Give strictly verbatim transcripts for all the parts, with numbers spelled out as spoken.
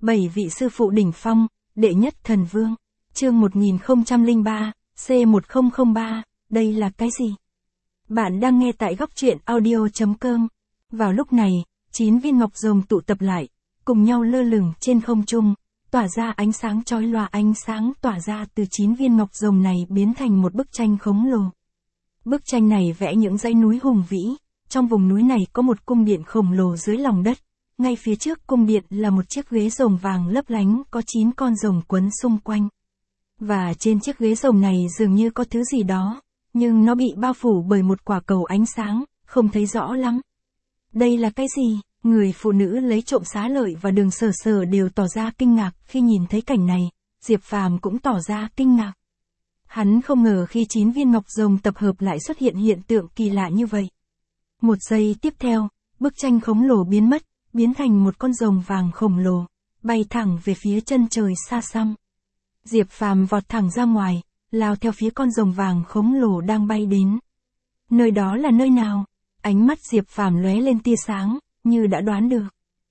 Bảy vị sư phụ đỉnh phong, đệ nhất thần vương. Chương một nghìn không trăm lẻ ba, C một không không ba, đây là cái gì? Bạn đang nghe tại góc truyện audio chấm com. Vào lúc này, chín viên ngọc rồng tụ tập lại, cùng nhau lơ lửng trên không trung, tỏa ra ánh sáng chói lòa. Ánh sáng tỏa ra từ chín viên ngọc rồng này biến thành một bức tranh khổng lồ. Bức tranh này vẽ những dãy núi hùng vĩ, trong vùng núi này có một cung điện khổng lồ dưới lòng đất. Ngay phía trước cung điện là một chiếc ghế rồng vàng lấp lánh, có chín con rồng quấn xung quanh. Và trên chiếc ghế rồng này dường như có thứ gì đó, nhưng nó bị bao phủ bởi một quả cầu ánh sáng, không thấy rõ lắm. Đây là cái gì? Người phụ nữ lấy trộm xá lợi và Đường Sở Sở đều tỏ ra kinh ngạc khi nhìn thấy cảnh này, Diệp Phàm cũng tỏ ra kinh ngạc. Hắn không ngờ khi chín viên ngọc rồng tập hợp lại xuất hiện hiện tượng kỳ lạ như vậy. Một giây tiếp theo, bức tranh khổng lồ biến mất, biến thành một con rồng vàng khổng lồ, bay thẳng về phía chân trời xa xăm. Diệp Phàm vọt thẳng ra ngoài, lao theo phía con rồng vàng khổng lồ đang bay đến. Nơi đó là nơi nào? Ánh mắt Diệp Phàm lóe lên tia sáng, như đã đoán được.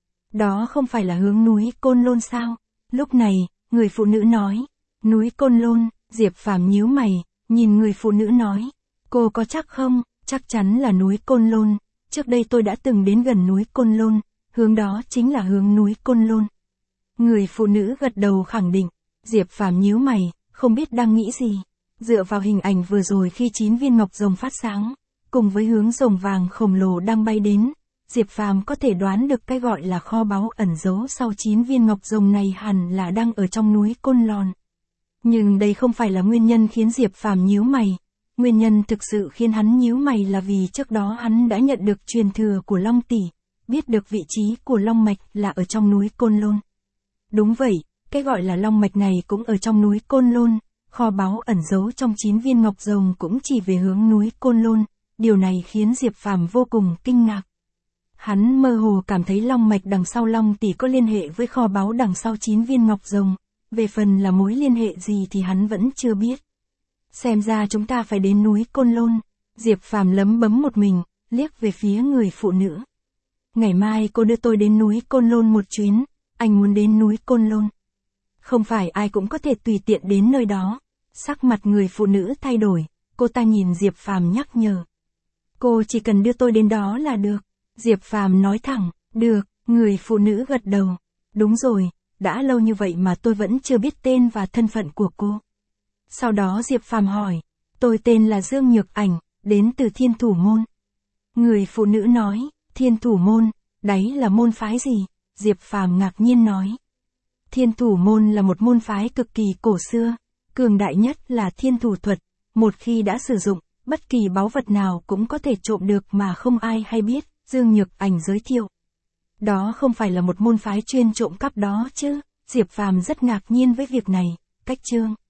Đó không phải là hướng núi Côn Lôn sao? Lúc này, người phụ nữ nói, núi Côn Lôn. Diệp Phàm nhíu mày, nhìn người phụ nữ nói, cô có chắc không? Chắc chắn là núi Côn Lôn, trước đây tôi đã từng đến gần núi Côn Lôn, hướng đó chính là hướng núi Côn Lôn. Người phụ nữ gật đầu khẳng định. Diệp Phàm nhíu mày, không biết đang nghĩ gì. Dựa vào hình ảnh vừa rồi khi chín viên ngọc rồng phát sáng, cùng với hướng rồng vàng khổng lồ đang bay đến, Diệp Phàm có thể đoán được cái gọi là kho báu ẩn giấu sau chín viên ngọc rồng này hẳn là đang ở trong núi Côn Lôn. Nhưng đây không phải là nguyên nhân khiến Diệp Phàm nhíu mày. Nguyên nhân thực sự khiến hắn nhíu mày là vì trước đó hắn đã nhận được truyền thừa của Long Tỷ, biết được vị trí của Long Mạch là ở trong núi Côn Lôn. Đúng vậy, cái gọi là Long Mạch này cũng ở trong núi Côn Lôn, kho báu ẩn giấu trong chín viên ngọc rồng cũng chỉ về hướng núi Côn Lôn, điều này khiến Diệp Phàm vô cùng kinh ngạc. Hắn mơ hồ cảm thấy Long Mạch đằng sau Long Tỷ có liên hệ với kho báu đằng sau chín viên ngọc rồng, về phần là mối liên hệ gì thì hắn vẫn chưa biết. Xem ra chúng ta phải đến núi Côn Lôn. Diệp Phàm lấm bấm một mình, liếc về phía người phụ nữ. Ngày mai cô đưa tôi đến núi Côn Lôn một chuyến, anh muốn đến núi Côn Lôn. Không phải ai cũng có thể tùy tiện đến nơi đó. Sắc mặt người phụ nữ thay đổi, cô ta nhìn Diệp Phàm nhắc nhở. Cô chỉ cần đưa tôi đến đó là được. Diệp Phàm nói thẳng, được, người phụ nữ gật đầu. Đúng rồi, đã lâu như vậy mà tôi vẫn chưa biết tên và thân phận của cô. Sau đó Diệp Phàm hỏi, tôi tên là Dương Nhược Ảnh, đến từ Thiên Thủ Môn. Người phụ nữ nói, Thiên Thủ Môn, đấy là môn phái gì? Diệp Phàm ngạc nhiên nói. Thiên Thủ Môn là một môn phái cực kỳ cổ xưa, cường đại nhất là thiên thủ thuật, một khi đã sử dụng, bất kỳ báu vật nào cũng có thể trộm được mà không ai hay biết, Dương Nhược Ảnh giới thiệu. Đó không phải là một môn phái chuyên trộm cắp đó chứ? Diệp Phàm rất ngạc nhiên với việc này. Cách chương